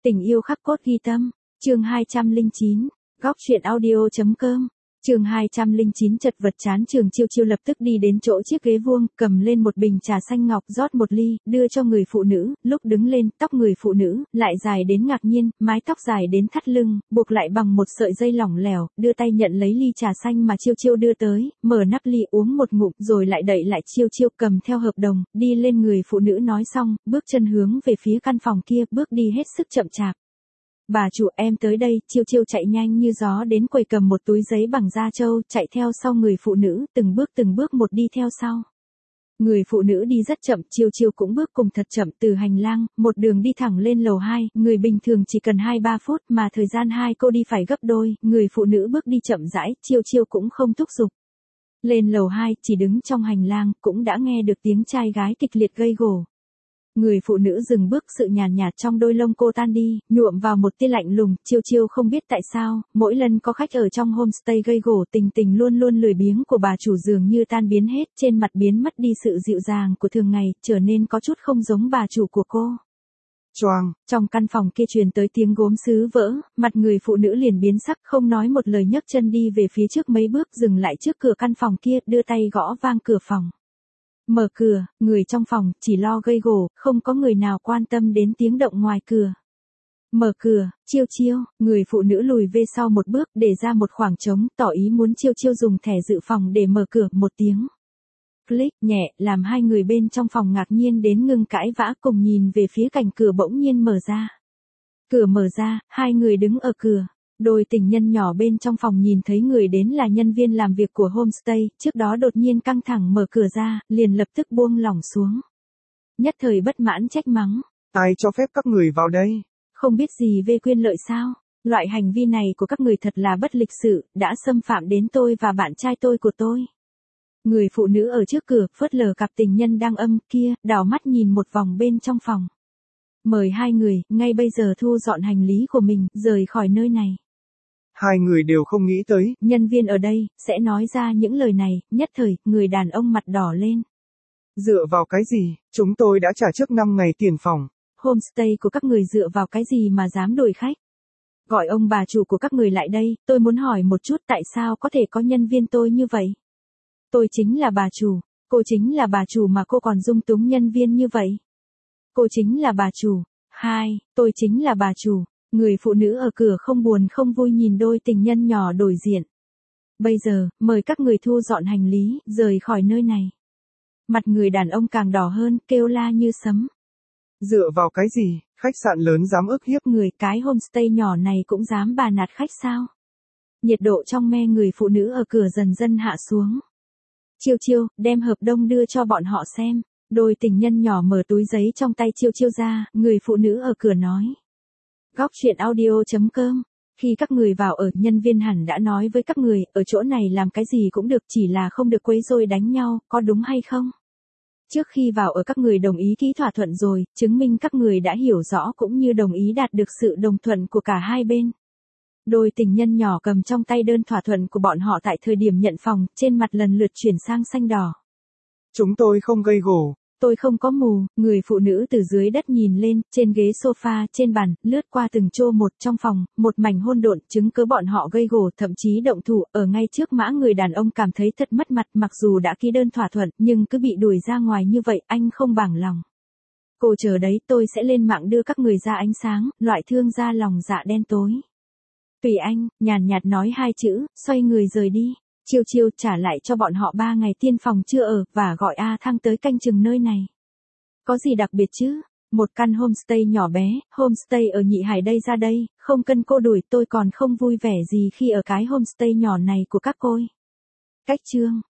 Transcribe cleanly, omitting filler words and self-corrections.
Tình yêu khắc cốt ghi tâm, chương 209, góc truyện audio.com. Chương 209 chật vật chán Trường Chiêu Chiêu lập tức đi đến chỗ chiếc ghế vuông, cầm lên một bình trà xanh ngọc rót một ly, đưa cho người phụ nữ, lúc đứng lên, tóc người phụ nữ, lại dài đến ngạc nhiên, mái tóc dài đến thắt lưng, buộc lại bằng một sợi dây lỏng lẻo, đưa tay nhận lấy ly trà xanh mà Chiêu Chiêu đưa tới, mở nắp ly uống một ngụm rồi lại đậy lại Chiêu Chiêu cầm theo hợp đồng, đi lên người phụ nữ nói xong, bước chân hướng về phía căn phòng kia, bước đi hết sức chậm chạp. Bà chủ em tới đây, Chiêu Chiêu chạy nhanh như gió đến quầy cầm một túi giấy bằng da trâu, chạy theo sau người phụ nữ, từng bước một đi theo sau. Người phụ nữ đi rất chậm, Chiêu Chiêu cũng bước cùng thật chậm từ hành lang, một đường đi thẳng lên lầu 2, người bình thường chỉ cần 2-3 phút mà thời gian hai cô đi phải gấp đôi, người phụ nữ bước đi chậm rãi, Chiêu Chiêu cũng không thúc giục. Lên lầu 2, chỉ đứng trong hành lang, cũng đã nghe được tiếng trai gái kịch liệt gây gổ. Người phụ nữ dừng bước, sự nhàn nhạt trong đôi lông cô tan đi, nhuộm vào một tia lạnh lùng, Chiêu Chiêu không biết tại sao, mỗi lần có khách ở trong homestay gây gổ, tình tình luôn luôn lười biếng của bà chủ dường như tan biến hết, trên mặt biến mất đi sự dịu dàng của thường ngày, trở nên có chút không giống bà chủ của cô. Choang, trong căn phòng kia truyền tới tiếng gốm sứ vỡ, mặt người phụ nữ liền biến sắc, không nói một lời nhấc chân đi về phía trước mấy bước, dừng lại trước cửa căn phòng kia, đưa tay gõ vang cửa phòng. Mở cửa, người trong phòng chỉ lo gây gổ, không có người nào quan tâm đến tiếng động ngoài cửa. Mở cửa, Chiêu Chiêu, người phụ nữ lùi về sau một bước, để ra một khoảng trống, tỏ ý muốn Chiêu Chiêu dùng thẻ dự phòng để mở cửa, một tiếng. Click nhẹ, làm hai người bên trong phòng ngạc nhiên đến ngưng cãi vã, cùng nhìn về phía cạnh cửa bỗng nhiên mở ra. Cửa mở ra, hai người đứng ở cửa. Đôi tình nhân nhỏ bên trong phòng nhìn thấy người đến là nhân viên làm việc của homestay, trước đó đột nhiên căng thẳng mở cửa ra, liền lập tức buông lỏng xuống. Nhất thời bất mãn trách mắng. Ai cho phép các người vào đây? Không biết gì về quyền lợi sao? Loại hành vi này của các người thật là bất lịch sự, đã xâm phạm đến tôi và bạn trai tôi của tôi. Người phụ nữ ở trước cửa, phớt lờ cặp tình nhân đang âm kia, đảo mắt nhìn một vòng bên trong phòng. Mời hai người, ngay bây giờ thu dọn hành lý của mình, rời khỏi nơi này. Hai người đều không nghĩ tới. Nhân viên ở đây, sẽ nói ra những lời này, nhất thời, người đàn ông mặt đỏ lên. Dựa vào cái gì, chúng tôi đã trả trước 5 ngày tiền phòng. Homestay của các người dựa vào cái gì mà dám đổi khách? Gọi ông bà chủ của các người lại đây, tôi muốn hỏi một chút tại sao có thể có nhân viên tôi như vậy? Tôi chính là bà chủ, cô chính là bà chủ mà cô còn dung túng nhân viên như vậy. Cô chính là bà chủ. Tôi chính là bà chủ. Người phụ nữ ở cửa không buồn không vui nhìn đôi tình nhân nhỏ đổi diện. Bây giờ, mời các người thu dọn hành lý, rời khỏi nơi này. Mặt người đàn ông càng đỏ hơn, kêu la như sấm. Dựa vào cái gì, khách sạn lớn dám ức hiếp người, cái homestay nhỏ này cũng dám bà nạt khách sao? Nhiệt độ trong me người phụ nữ ở cửa dần dần hạ xuống. Chiêu Chiêu, đem hợp đồng đưa cho bọn họ xem. Đôi tình nhân nhỏ mở túi giấy trong tay Chiêu Chiêu ra, người phụ nữ ở cửa nói. Góc truyện audio.com. Khi các người vào ở, nhân viên hẳn đã nói với các người, ở chỗ này làm cái gì cũng được, chỉ là không được quấy rối đánh nhau, có đúng hay không? Trước khi vào ở các người đồng ý ký thỏa thuận rồi, chứng minh các người đã hiểu rõ cũng như đồng ý đạt được sự đồng thuận của cả hai bên. Đôi tình nhân nhỏ cầm trong tay đơn thỏa thuận của bọn họ tại thời điểm nhận phòng, trên mặt lần lượt chuyển sang xanh đỏ. Chúng tôi không gây gổ. Tôi không có mù, người phụ nữ từ dưới đất nhìn lên, trên ghế sofa, trên bàn, lướt qua từng chỗ một trong phòng, một mảnh hỗn độn, chứng cứ bọn họ gây gổ, thậm chí động thủ, ở ngay trước mã người đàn ông cảm thấy thật mất mặt, mặc dù đã ký đơn thỏa thuận, nhưng cứ bị đuổi ra ngoài như vậy, anh không bằng lòng. Cô chờ đấy, tôi sẽ lên mạng đưa các người ra ánh sáng, loại thương gia lòng dạ đen tối. Tùy anh, nhàn nhạt nói hai chữ, xoay người rời đi. Chiêu Chiêu trả lại cho bọn họ 3 ngày tiên phòng chưa ở, và gọi A Thăng tới canh chừng nơi này. Có gì đặc biệt chứ? Một căn homestay nhỏ bé, homestay ở Nhị Hải đây ra đây, không cần cô đuổi, tôi còn không vui vẻ gì khi ở cái homestay nhỏ này của các cô. Cách chương.